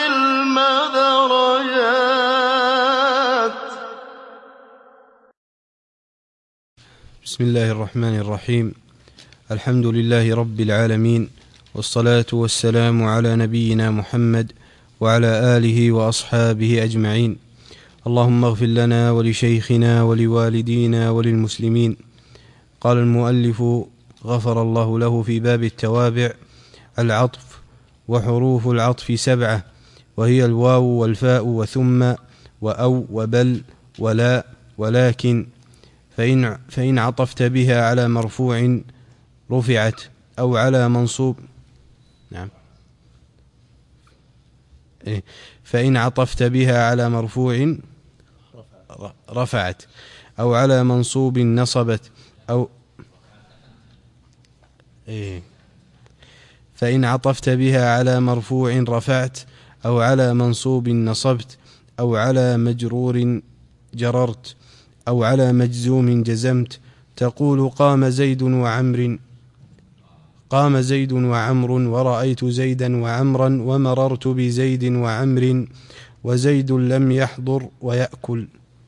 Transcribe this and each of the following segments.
العلم درجات. بسم الله الرحمن الرحيم. الحمد لله رب العالمين، والصلاة والسلام على نبينا محمد وعلى آله وأصحابه أجمعين. اللهم اغفر لنا ولشيخنا ولوالدينا وللمسلمين. قال المؤلف غفر الله له في باب التوابع: العطف. وحروف العطف 7، وهي الواو والفاء وثم وأو وبل ولا ولكن. فإن عطفت بها على مرفوع رفعت، أو على منصوب فإن عطفت بها على مرفوع رفعت، أو على منصوب نصبت، فإن عطفت بها على مرفوع رفعت، أو على منصوب نصبت، أو على مجرور جررت، أو على مجزوم جزمت. تقول قام زيد وعمر، ورأيت زيدا وعمرا، ومررت بزيد وعمر، وزيد لم يحضر ويأكل.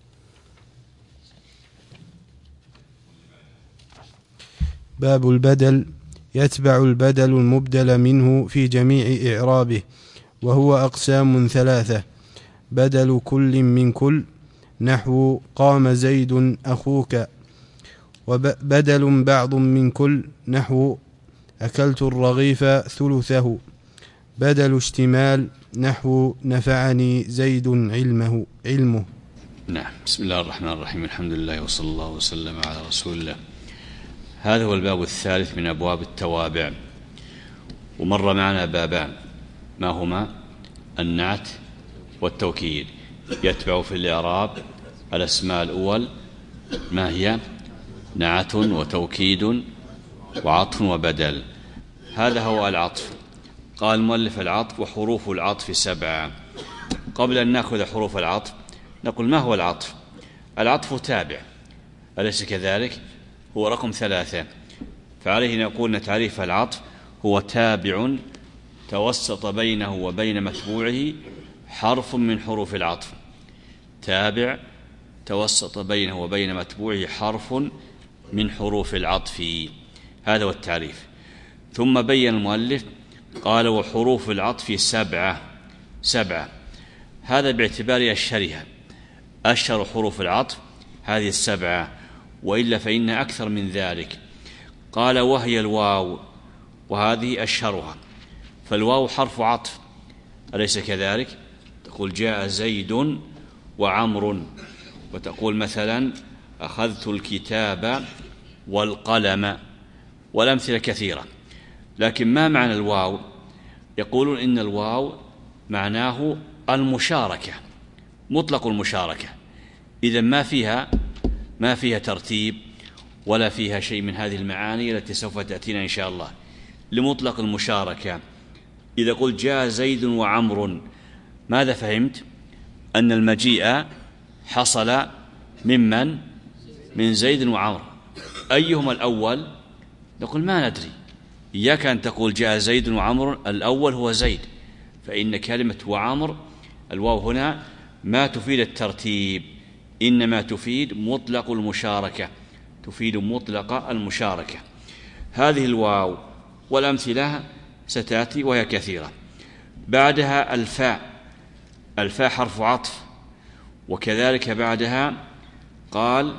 باب البدل. يتبع البدل المبدل منه في جميع إعرابه، وهو أقسام 3: بدل كل من كل، نحو قام زيد أخوك، وبدل بعض من كل، نحو أكلت الرغيف ثلثه، بدل اشتمال، نحو نفعني زيد علمه. نعم. بسم الله الرحمن الرحيم. الحمد لله وصلى الله وسلم على رسول الله. هذا هو الباب الثالث من أبواب التوابع، ومر معنا بابان، ما هما؟ النعت والتوكيد. يتبع في الإعراب الأسماء الأول، ما هي؟ نعت وتوكيد وعطف وبدل. هذا هو العطف. قال المؤلف: العطف. وحروف العطف 7. قبل أن نأخذ حروف العطف نقول: ما هو العطف؟ العطف تابع، أليس كذلك؟ هو رقم 3، فعليه نقول أن تعريف العطف هو تابع توسط بينه وبين متبوعه حرف من حروف العطف. تابع توسط بينه وبين متبوعه حرف من حروف العطف، هذا هو التعريف. ثم بين المؤلف قال: وحروف العطف 7. هذا باعتبار أشهرها، أشهر حروف العطف هذه 7، وإلا فإن أكثر من ذلك. قال: وهي الواو، وهذه أشهرها. فالواو حرف عطف، أليس كذلك؟ تقول جاء زيد وعمر، وتقول مثلا أخذت الكتاب والقلم، والأمثلة كثيرة. لكن ما معنى الواو؟ يقولون إن الواو معناه المشاركة، مطلق المشاركة. إذن ما فيها ترتيب ولا فيها شيء من هذه المعاني التي سوف تأتينا إن شاء الله، لمطلق المشاركة. إذا قلت جاء زيد وعمر، ماذا فهمت؟ أن المجيء حصل ممن؟ من زيد وعمر. أيهما الأول؟ نقول ما ندري. إياك أن تقول جاء زيد وعمر، الأول هو زيد، فإن كلمة وعمر الواو هنا ما تفيد الترتيب، إنما تفيد مطلق المشاركة، تفيد مطلق المشاركة. هذه الواو، والأمثلة ستأتي وهي كثيرة. بعدها الفاء حرف عطف، وكذلك بعدها قال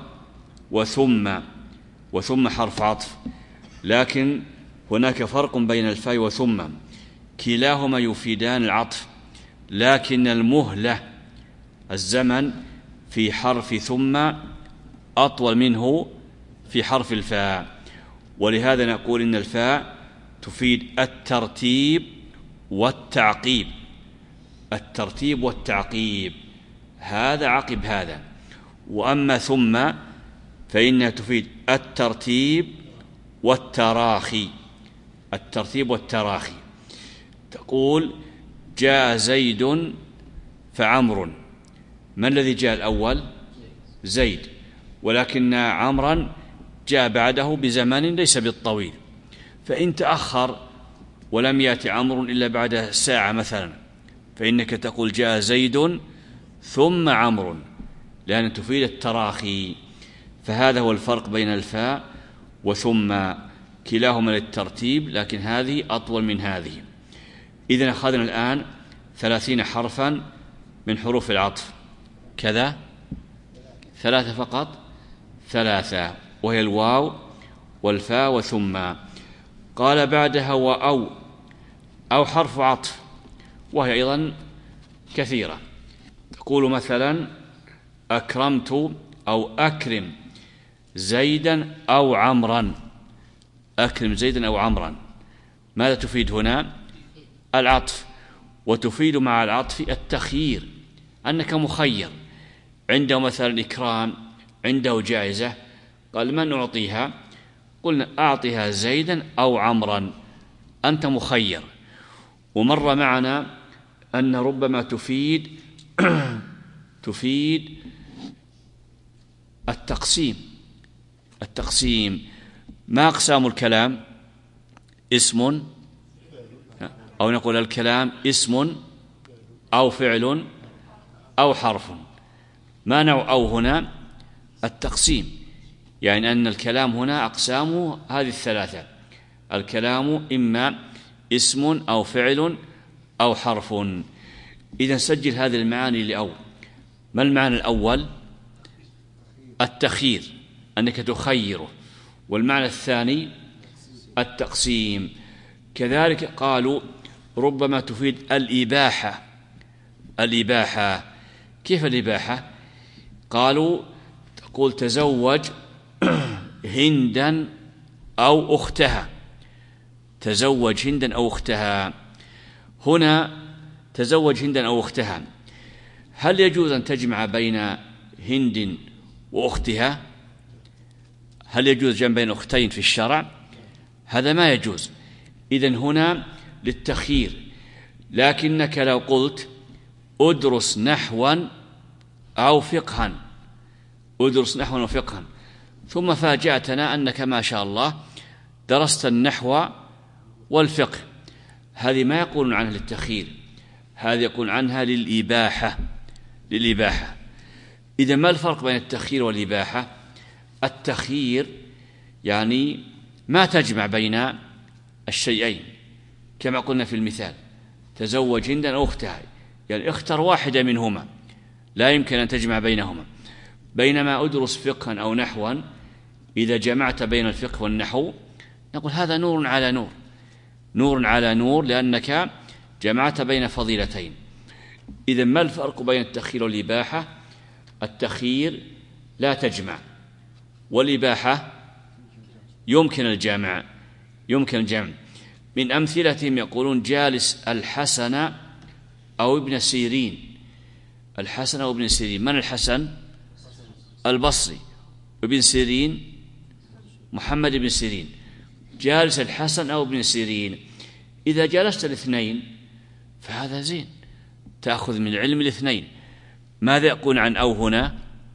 وثم حرف عطف، لكن هناك فرق بين الفاء وثم، كلاهما يفيدان العطف، لكن المهلة الزمن في حرف ثم أطول منه في حرف الفاء، ولهذا نقول إن الفاء تفيد الترتيب والتعقيب. الترتيب والتعقيب، هذا عقب هذا. وأما ثم فإنها تفيد الترتيب والتراخي. الترتيب والتراخي. تقول جاء زيد فعمر، من الذي جاء الأول؟ زيد، ولكن عمرا جاء بعده بزمن ليس بالطويل، فإن تأخر ولم يأتي عمرو إلا بعد ساعة مثلا فإنك تقول جاء زيد ثم عمرو، لأن تفيد التراخي. فهذا هو الفرق بين الفاء وثم، كلاهما للترتيب، لكن هذه أطول من هذه. إذن أخذنا الآن 30 حرفا من حروف العطف، كذا 3 فقط، 3، وهي الواو والفاء وثم. قال بعدها وأو، أو حرف عطف، وهي أيضا كثيرة. تقول مثلا أكرمت أو أكرم زيدا أو عمرا، أكرم زيدا أو عمرا. ماذا تفيد هنا؟ العطف، وتفيد مع العطف التخيير، أنك مخير. عنده مثلا إكرام، عنده جائزة، قال من أعطيها؟ قلنا أعطيها زيدا أو عمرا، أنت مخير. ومر معنا أن ربما تفيد التقسيم. ما أقسام الكلام؟ اسم، أو نقول الكلام اسم أو فعل أو حرف. ما نوع أو هنا؟ التقسيم، يعني أن الكلام هنا أقسامه هذه الثلاثة، الكلام إما اسم أو فعل أو حرف. إذا سجل هذه المعاني لأو. ما المعنى الأول؟ التخيير، أنك تخيره. والمعنى الثاني التقسيم. كذلك قالوا ربما تفيد الإباحة. كيف الإباحة؟ قالوا تقول تزوج هندا أو أختها، تزوج هندا أو أختها. هنا تزوج هندا أو أختها، هل يجوز أن تجمع بين هند وأختها؟ هل يجوز جمع بين أختين في الشرع؟ هذا ما يجوز. إذن هنا للتخيير. لكنك لو قلت أدرس نحوا أو فقها، أدرس نحوا أو فقها، ثم فاجأتنا أنك ما شاء الله درست النحو والفقه، هذه ما يقولون عنها للتخيير، هذه يقول عنها للإباحة. إذا ما الفرق بين التخيير والإباحة؟ التخيير يعني ما تجمع بين الشيئين، كما قلنا في المثال تزوج هندا أو أختها، يعني اختر واحدة منهما، لا يمكن أن تجمع بينهما. بينما أدرس فقها أو نحوا، إذا جمعت بين الفقه والنحو نقول هذا نور على نور، نور على نور، لأنك جمعت بين فضيلتين. إذا ما الفرق بين التخيير والإباحة؟ التخيير لا تجمع، والإباحة يمكن الجمع. من أمثلتهم يقولون جالس الحسن أو ابن سيرين. الحسن أو ابن سيرين، من الحسن؟ البصري. وابن سيرين محمد بن سيرين. جالس الحسن أو ابن سيرين، إذا جلست الاثنين فهذا زين، تأخذ من علم الاثنين. ماذا يقول عن أو هنا؟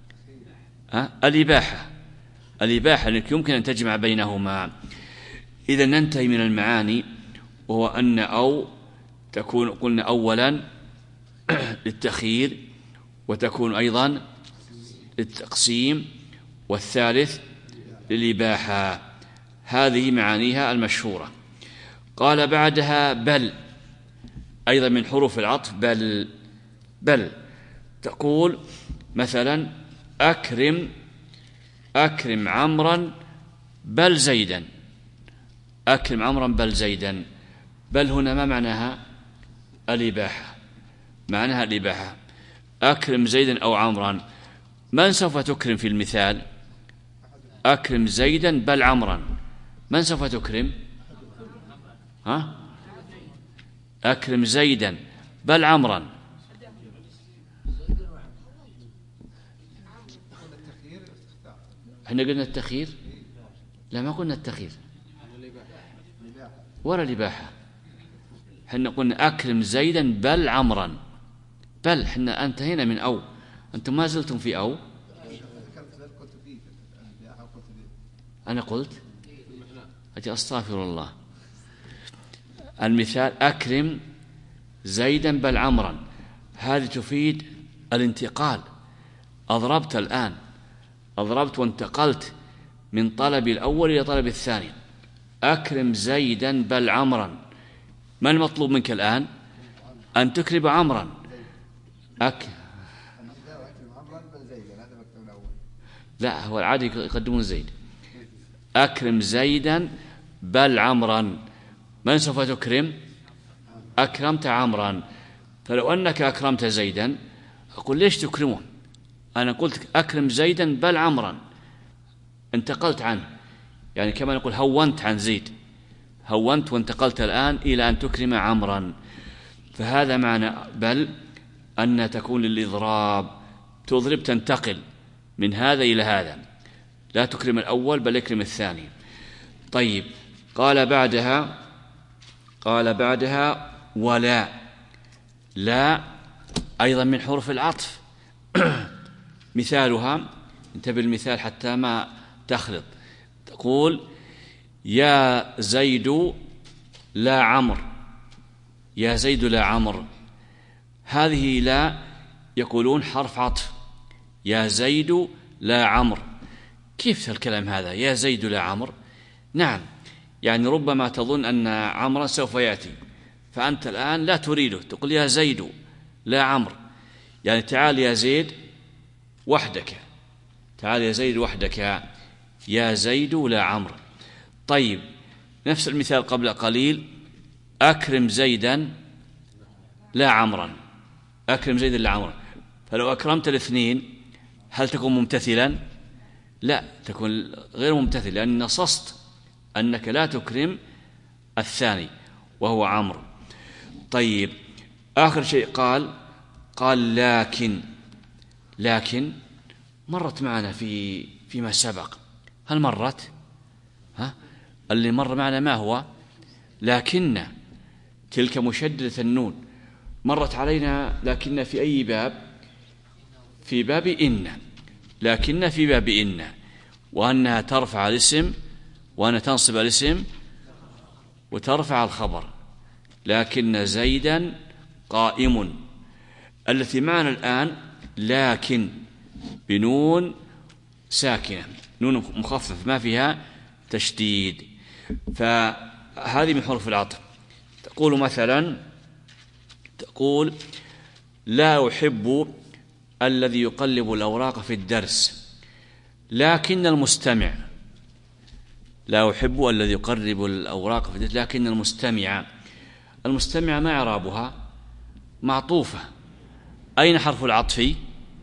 الإباحة لأنك يمكن أن تجمع بينهما. إذا ننتهي من المعاني، وهو أن أو تكون قلنا أولا للتخيير، وتكون أيضا للتقسيم، والثالث للإباحة. هذه معانيها المشهورة. قال بعدها بل، أيضا من حروف العطف. بل تقول مثلا أكرم عمرا بل زيدا، أكرم عمرا بل زيدا. بل هنا ما معناها؟ الإباحة، معناها الإباحة. أكرم زيدا أو عمرا، من سوف تكرم في المثال؟ أكرم زيدا بل عمرا، من سوف تكرم؟ أكرم زيدا بل عمرا. احنا قلنا التخيير؟ لا، ما قلنا التخيير ولا الإباحة. احنا قلنا أكرم زيدا بل عمرا. بل احنا انتهينا من أو، أنتم ما زلتم في أو. أنا قلت أستغفر الله. المثال أكرم زيدا بل عمرا، هذه تفيد الانتقال. أضربت الآن، أضربت وانتقلت من طلب الأول إلى طلب الثاني. أكرم زيدا بل عمرا، ما المطلوب منك الآن؟ أن تكرم عمرا. لا، هو العادي يقدمون زيد. أكرم زيدا بل عمرا، من سوف تكرم؟ أكرمت عمرا. فلو أنك أكرمت زيدا أقول ليش تكرمه؟ أنا قلت أكرم زيدا بل عمرا، انتقلت عنه، يعني كما نقول هونت عن زيد، هونت وانتقلت الآن إلى أن تكرم عمرا. فهذا معنى بل، أن تكون للإضراب، تضرب تنتقل من هذا إلى هذا، لا تكرم الأول بل اكرم الثاني. طيب، قال بعدها ولا، لا أيضا من حروف العطف. مثالها، انتبه المثال حتى ما تخلط. تقول يا زيد لا عمر، يا زيد لا عمر، هذه لا يقولون حرف عطف، يا زيد لا عمر. كيف الكلام هذا؟ يا زيد لا عمر. نعم، يعني ربما تظن أن عمرا سوف يأتي، فأنت الآن لا تريده، تقول يا زيد لا عمر، يعني تعال يا زيد وحدك، تعال يا زيد وحدك، يا زيد لا عمر. طيب، نفس المثال قبل قليل، أكرم زيدا لا عمرا، أكرم زيدا لا عمرا. فلو أكرمت الاثنين هل تكون ممتثلا؟ لا، تكون غير ممتثل، لأن نصصت أنك لا تكرم الثاني وهو عمرو. طيب، آخر شيء قال لكن مرت معنا فيما سبق. هل مرت؟ اللي مر معنا ما هو؟ لكن تلك مشددة النون، مرت علينا لكن في أي باب؟ في باب إن، لكن في باب إن، وأنها ترفع الاسم، وأنها تنصب الاسم وترفع الخبر. لكن زيدا قائم، التي معنا الآن لكن بنون ساكنة، نون مخفف ما فيها تشديد، فهذه من حروف العطف. تقول مثلا، تقول لا أحب الذي يقلب الأوراق في الدرس، لكن المستمع، لا أحب الذي يقرب الأوراق في الدرس لكن المستمع ما إعرابها؟ معطوفة. أين حرف العطف؟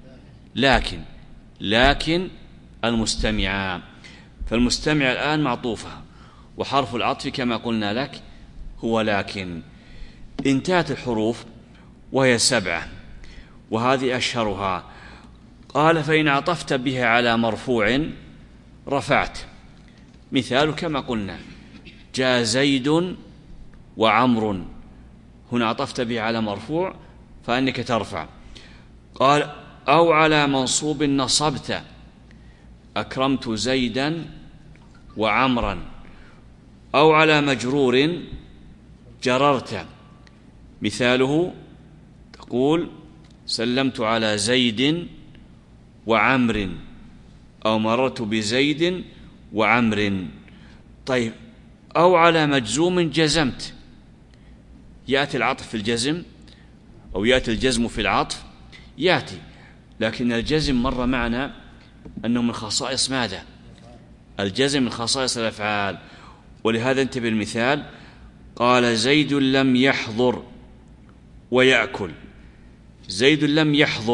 لكن المستمع، فالمستمع الآن معطوفة، وحرف العطف كما قلنا لك هو لكن. انتهت الحروف وهي 7، وهذه أشهرها. قال فإن عطفت بها على مرفوع رفعت. مثال كما قلنا، جاء زيد وعمر، هنا عطفت بها على مرفوع فإنك ترفع. قال أو على منصوب نصبت، أكرمت زيدا وعمرا. أو على مجرور جررت، مثاله تقول سلمت على زيد وعمر، أو مررت بزيد وعمر. طيب، أو على مجزوم جزمت، يأتي العطف في الجزم أو يأتي الجزم في العطف، يأتي، لكن الجزم مر معنا أنه من خصائص ماذا؟ الجزم من خصائص الأفعال. ولهذا انتبه المثال، قال زيد لم يحضر ويأكل. زيد لم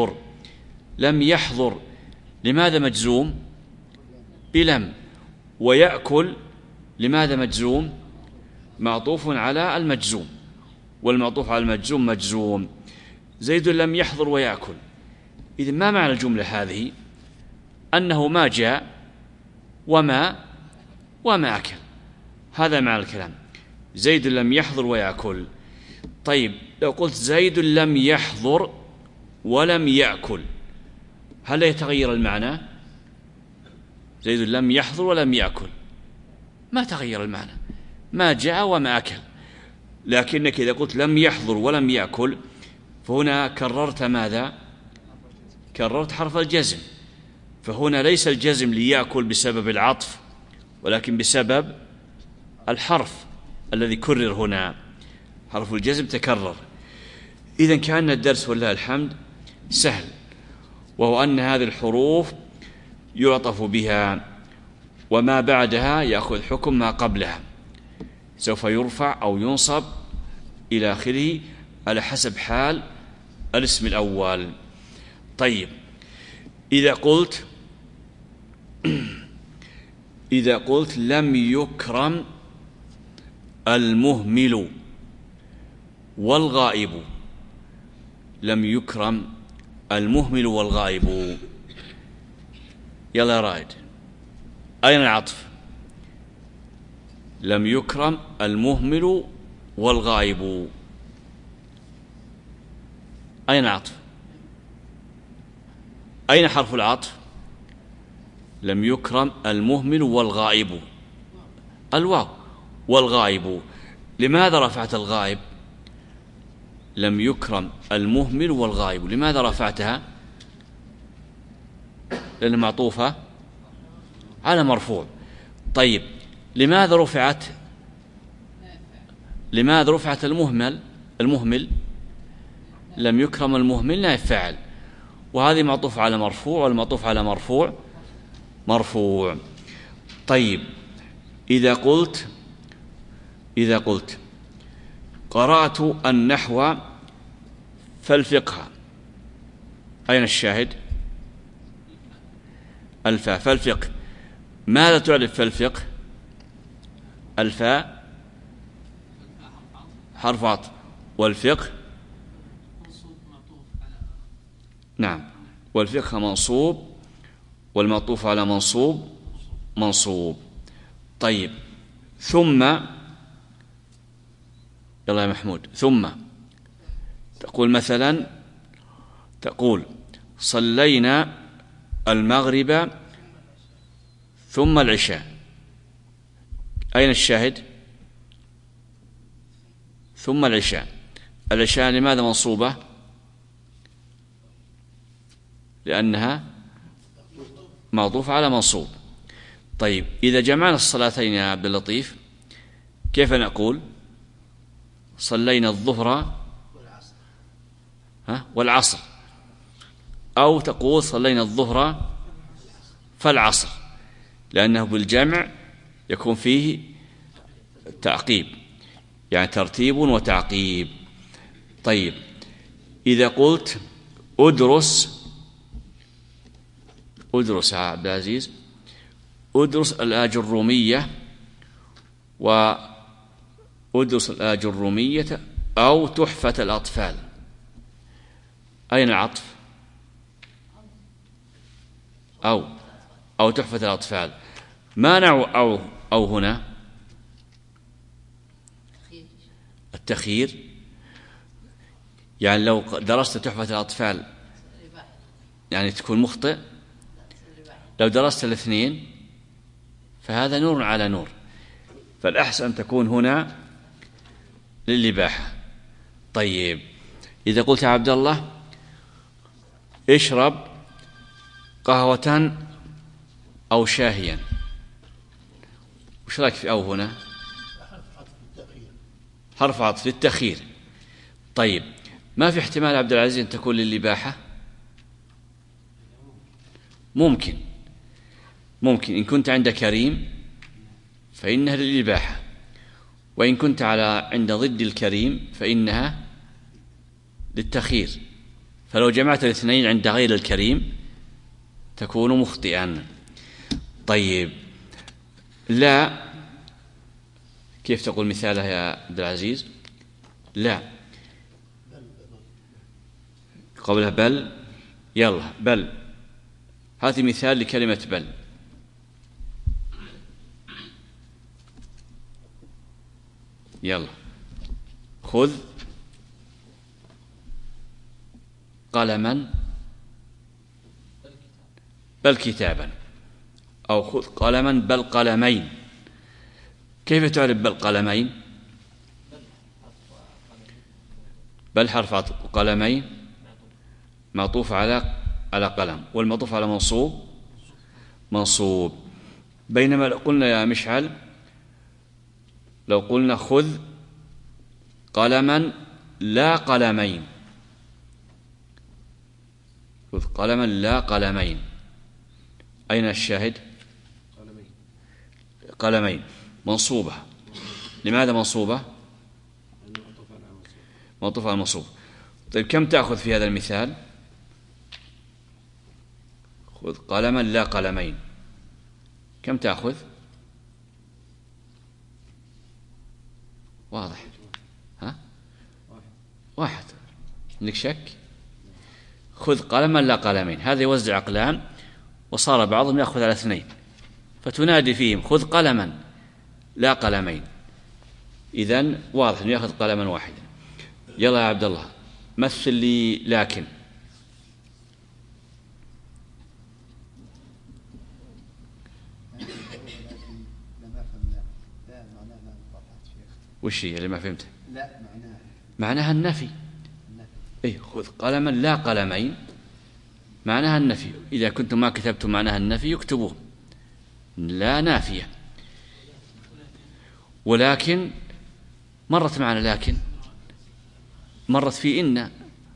يحضر لماذا مجزوم؟ بلم. ويأكل لماذا مجزوم؟ معطوف على المجزوم، والمعطوف على المجزوم مجزوم. زيد لم يحضر ويأكل، إذن ما معنى الجملة هذه؟ أنه ما جاء وما أكل، هذا معنى الكلام. زيد لم يحضر ويأكل. طيب، لو قلت زيد لم يحضر ولم يأكل، هل يتغير المعنى؟ زيد لم يحضر ولم يأكل، ما تغير المعنى، ما جاء وما أكل. لكنك إذا قلت لم يحضر ولم يأكل فهنا كررت ماذا؟ كررت حرف الجزم، فهنا ليس الجزم ليأكل بسبب العطف ولكن بسبب الحرف الذي كرر هنا، حرف الجزم تكرر. إذن كان الدرس ولله الحمد سهل، وهو أن هذه الحروف يعطف بها وما بعدها يأخذ حكم ما قبلها، سوف يرفع أو ينصب إلى آخره على حسب حال الاسم الأول. طيب، إذا قلت لم يكرم المهمل والغائب، لم يكرم المهمل والغائب، يلا يا رائد، أين العطف؟ لم يكرم المهمل والغائب، أين العطف؟ أين حرف العطف؟ لم يكرم المهمل والغائب، الواو. والغائب، لماذا رفعت الغائب؟ لم يكرم المهمل والغائب، لماذا رفعتها؟ لأنها معطوفة على مرفوع. طيب، لماذا رفعت المهمل؟ لم يكرم المهمل نائب فاعل، وهذه معطوف على مرفوع، والمعطوف على مرفوع. طيب، إذا قلت قرأت النحو فالفقه، أين الشاهد؟ الفاء، فالفقه. ماذا تعرف فالفقه؟ الفاء حرف عطف، والفقه نعم، والفقه منصوب، والمعطوف على منصوب. طيب، ثم، يلا يا محمود، ثم تقول مثلا، صلينا المغرب ثم العشاء، أين الشاهد؟ ثم العشاء. العشاء لماذا منصوبة؟ لأنها معطوفة على منصوب. طيب، إذا جمعنا الصلاتين يا عبد اللطيف كيف نقول؟ صلينا الظهر والعصر، أو تقول صلينا الظهر فالعصر، لأنه بالجمع يكون فيه تعقيب، يعني ترتيب وتعقيب. طيب، إذا قلت أدرس يا عبد العزيز، أدرس الآجرومية، وأدرس الآجرومية أو تحفة الأطفال، أين العطف؟ أو تحفة الأطفال. مانع أو هنا التخيير، يعني لو درست تحفة الأطفال يعني تكون مخطئ، لو درست الاثنين فهذا نور على نور، فالأحسن تكون هنا للإباحة. طيب، إذا قلت يا عبد الله اشرب قهوة أو شاهيا، وش رأيك في أو هنا؟ حرف عطف للتخيير. طيب، ما في احتمال عبد العزيز أن تكون للإباحة؟ ممكن إن كنت عند كريم فإنها للإباحة، وإن كنت عند ضد الكريم فإنها للتخيير، فلو جمعت الاثنين عند غير الكريم تكون مخطئا. طيب، لا، كيف تقول مثالها يا عبد العزيز؟ لا، قبلها بل. يلا، بل، هذه مثال لكلمة بل. يلا، خذ قلما بل كتابا، أو خذ قلما بل قلمين. كيف تعرف بل قلمين؟ بل حرف عطف، قلمين معطوف على قلم، والمعطوف على منصوب. بينما لو قلنا يا مشعل، لو قلنا خذ قلما لا قلمين، خذ قلما لا قلمين، أين الشاهد؟ قلمين منصوبة. لماذا منصوبة؟ معطوف على منصوب. طيب كم تأخذ في هذا المثال؟ خذ قلما لا قلمين، كم تأخذ؟ واضح؟ ها؟ واحد. عندك شك؟ خذ قلما لا قلمين، هذا يوزع أقلام، وصار بعضهم يأخذ على 2، فتنادي فيهم خذ قلما لا قلمين. إذن واضح أنه يأخذ قلما واحدا. يلا يا عبد الله مثل لي لكن. وش هي اللي ما فهمته؟ لا معناها النفي. إيه، خذ قلما لا قلمين معناها النفي. إذا كنتم ما كتبتم معناها النفي يكتبوه، لا نافية. ولكن مرت معنا، لكن مرت في إن.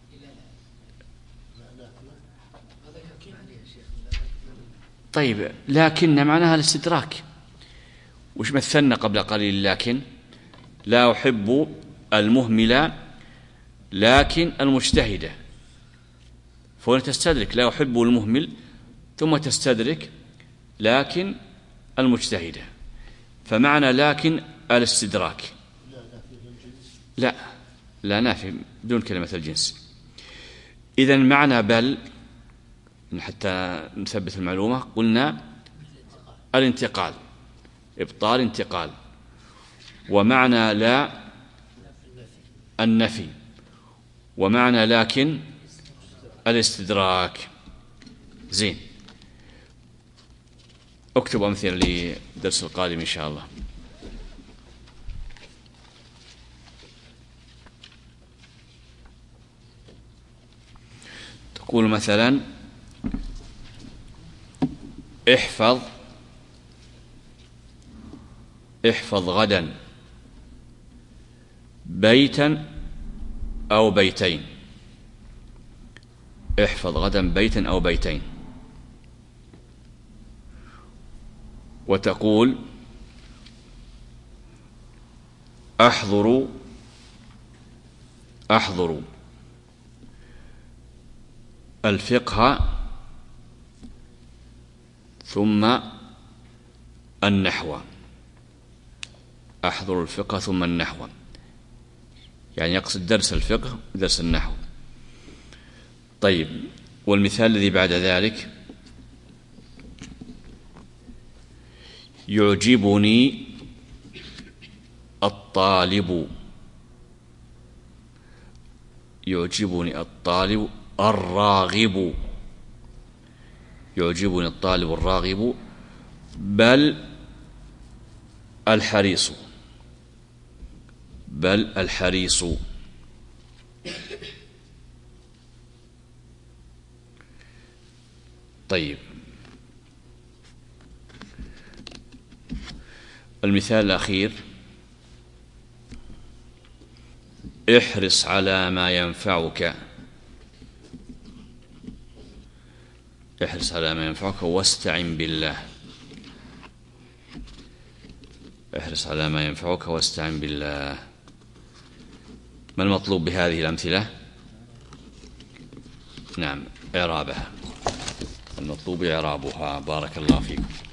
طيب لكن معناها الاستدراك. وش مثلنا قبل قليل؟ لكن لا أحب المهملة لكن المجتهدة، فهنا تستدرك لا أحب المهمل ثم تستدرك لكن المجتهدة، فمعنى لكن الاستدراك. لا نافي بدون كلمة الجنس. إذن معنى بل، حتى نثبت المعلومة، قلنا الانتقال، إبطال انتقال. ومعنى لا النفي، ومعنى لكن الاستدراك. زين، اكتب أمثلة للدرس القادم إن شاء الله. تقول مثلا احفظ غدا بيتا أو بيتين. احفظ غدا بيتا أو بيتين. وتقول أحضر الفقه ثم النحو. أحضر الفقه ثم النحو، يعني يقصد درس الفقه ودرس النحو. طيب، والمثال الذي بعد ذلك: يعجبني الطالب الراغب. يعجبني الطالب الراغب بل الحريص. طيب، المثال الأخير: احرص على ما ينفعك. احرص على ما ينفعك واستعن بالله. احرص على ما ينفعك واستعن بالله. ما المطلوب بهذه الأمثلة؟ نعم، إعرابها. المطلوب إعرابها. بارك الله فيكم.